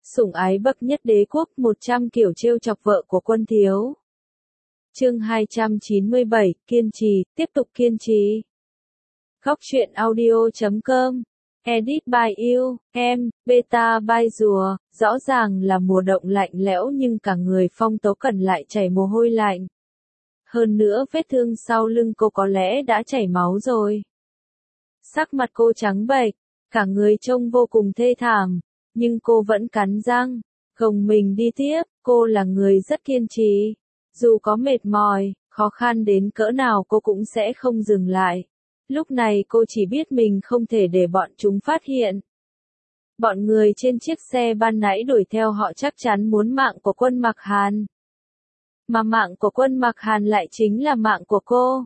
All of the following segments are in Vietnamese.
Sủng ái bậc nhất đế quốc, 100 kiểu trêu chọc vợ của Quân Thiếu. Chương 297, kiên trì, tiếp tục kiên trì. Góc truyện audio.com. Edit by you, em, beta by rùa. Rõ ràng là mùa đông lạnh lẽo nhưng cả người Phong Tố Cẩn lại chảy mồ hôi lạnh. Hơn nữa vết thương sau lưng cô có lẽ đã chảy máu rồi. Sắc mặt cô trắng bệch, cả người trông vô cùng thê thảm, nhưng cô vẫn cắn răng, gồng mình đi tiếp. Cô là người rất kiên trì. Dù có mệt mỏi, khó khăn đến cỡ nào cô cũng sẽ không dừng lại. Lúc này cô chỉ biết mình không thể để bọn chúng phát hiện. Bọn người trên chiếc xe ban nãy đuổi theo họ chắc chắn muốn mạng của Quân Mặc Hàn. Mà mạng của Quân Mặc Hàn lại chính là mạng của cô.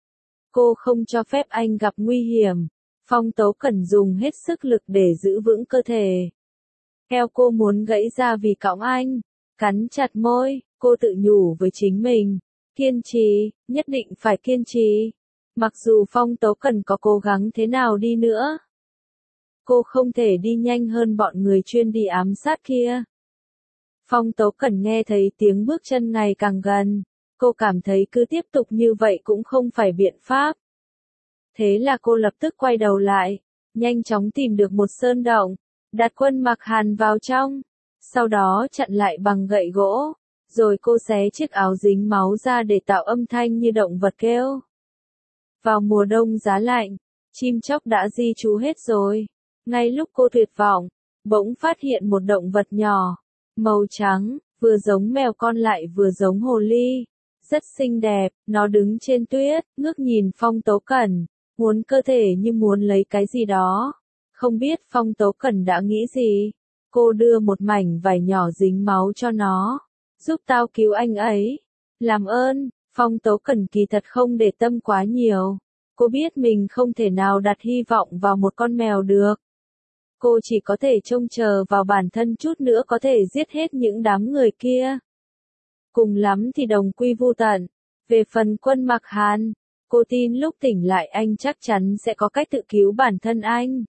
Cô không cho phép anh gặp nguy hiểm. Phong Tố Cẩn dùng hết sức lực để giữ vững cơ thể. Eo cô muốn gãy ra vì cõng anh. Cắn chặt môi, cô tự nhủ với chính mình. Kiên trì, nhất định phải kiên trì. Mặc dù Phong Tố Cẩn có cố gắng thế nào đi nữa, cô không thể đi nhanh hơn bọn người chuyên đi ám sát kia. Phong Tố Cẩn nghe thấy tiếng bước chân ngày càng gần. Cô cảm thấy cứ tiếp tục như vậy cũng không phải biện pháp. Thế là cô lập tức quay đầu lại, nhanh chóng tìm được một sơn động, đặt Quân Mặc Hàn vào trong, sau đó chặn lại bằng gậy gỗ, rồi cô xé chiếc áo dính máu ra để tạo âm thanh như động vật kêu. Vào mùa đông giá lạnh, chim chóc đã di trú hết rồi. Ngay lúc cô tuyệt vọng, bỗng phát hiện một động vật nhỏ, màu trắng, vừa giống mèo con lại vừa giống hồ ly. Rất xinh đẹp, nó đứng trên tuyết, ngước nhìn Phong Tố Cẩn, muốn cơ thể như muốn lấy cái gì đó. Không biết Phong Tố Cẩn đã nghĩ gì. Cô đưa một mảnh vải nhỏ dính máu cho nó. Giúp tao cứu anh ấy. Làm ơn. Phong Tố Cẩn kỳ thật không để tâm quá nhiều. Cô biết mình không thể nào đặt hy vọng vào một con mèo được. Cô chỉ có thể trông chờ vào bản thân chút nữa có thể giết hết những đám người kia. Cùng lắm thì đồng quy vu tận. Về phần Quân Mặc Hàn, cô tin lúc tỉnh lại anh chắc chắn sẽ có cách tự cứu bản thân anh.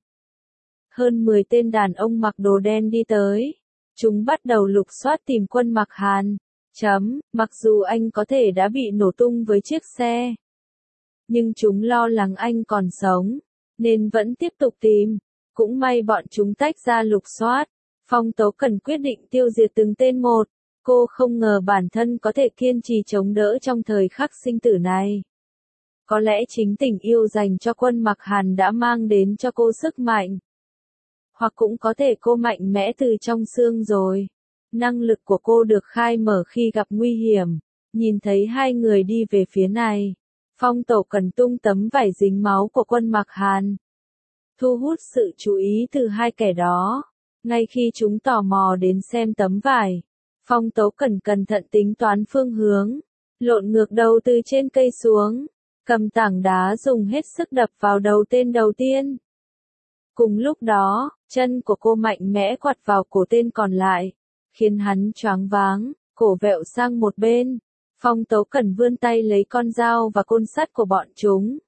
Hơn 10 tên đàn ông mặc đồ đen đi tới. Chúng bắt đầu lục soát tìm Quân Mặc Hàn. Mặc dù anh có thể đã bị nổ tung với chiếc xe, nhưng chúng lo lắng anh còn sống, nên vẫn tiếp tục tìm. Cũng may bọn chúng tách ra lục soát. Phong Tố Cẩn quyết định tiêu diệt từng tên một. Cô không ngờ bản thân có thể kiên trì chống đỡ trong thời khắc sinh tử này. Có lẽ chính tình yêu dành cho Quân Mặc Hàn đã mang đến cho cô sức mạnh. Hoặc cũng có thể cô mạnh mẽ từ trong xương rồi. Năng lực của cô được khai mở khi gặp nguy hiểm. Nhìn thấy hai người đi về phía này, Phong Tố Cẩn tung tấm vải dính máu của Quân Mặc Hàn, thu hút sự chú ý từ hai kẻ đó. Ngay khi chúng tò mò đến xem tấm vải, Phong Tố Cẩn cẩn thận tính toán phương hướng, lộn ngược đầu từ trên cây xuống, cầm tảng đá dùng hết sức đập vào đầu tên đầu tiên. Cùng lúc đó, chân của cô mạnh mẽ quặt vào cổ tên còn lại, khiến hắn choáng váng, cổ vẹo sang một bên. Phong Tố Cẩn vươn tay lấy con dao và côn sắt của bọn chúng.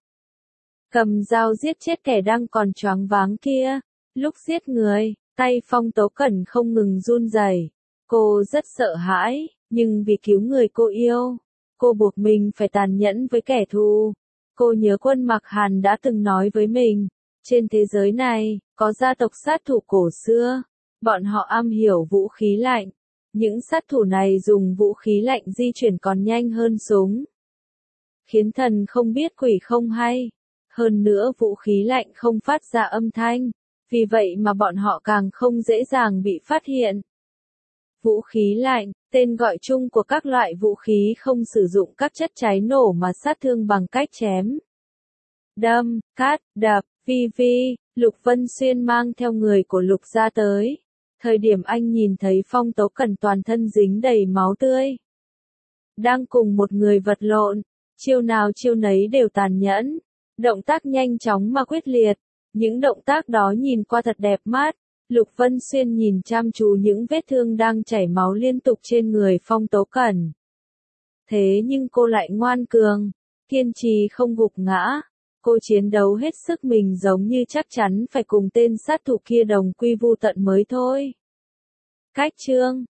Cầm dao giết chết kẻ đang còn choáng váng kia. Lúc giết người, tay Phong Tố Cẩn không ngừng run rẩy. Cô rất sợ hãi, nhưng vì cứu người cô yêu, cô buộc mình phải tàn nhẫn với kẻ thù. Cô nhớ Quân Mặc Hàn đã từng nói với mình, trên thế giới này, có gia tộc sát thủ cổ xưa. Bọn họ am hiểu vũ khí lạnh. Những sát thủ này dùng vũ khí lạnh di chuyển còn nhanh hơn súng. Khiến thần không biết quỷ không hay. Hơn nữa vũ khí lạnh không phát ra âm thanh. Vì vậy mà bọn họ càng không dễ dàng bị phát hiện. Vũ khí lạnh, tên gọi chung của các loại vũ khí không sử dụng các chất cháy nổ mà sát thương bằng cách chém, đâm, cắt, đập. Lục Vân Xuyên mang theo người của Lục ra tới. Thời điểm anh nhìn thấy Phong Tố Cẩn toàn thân dính đầy máu tươi, đang cùng một người vật lộn, chiêu nào chiêu nấy đều tàn nhẫn, động tác nhanh chóng mà quyết liệt. Những động tác đó nhìn qua thật đẹp mắt. Lục Vân Xuyên nhìn chăm chú những vết thương đang chảy máu liên tục trên người Phong Tố Cẩn. Thế nhưng cô lại ngoan cường, kiên trì không gục ngã. Cô chiến đấu hết sức mình giống như chắc chắn phải cùng tên sát thủ kia đồng quy vu tận mới thôi. Cách chương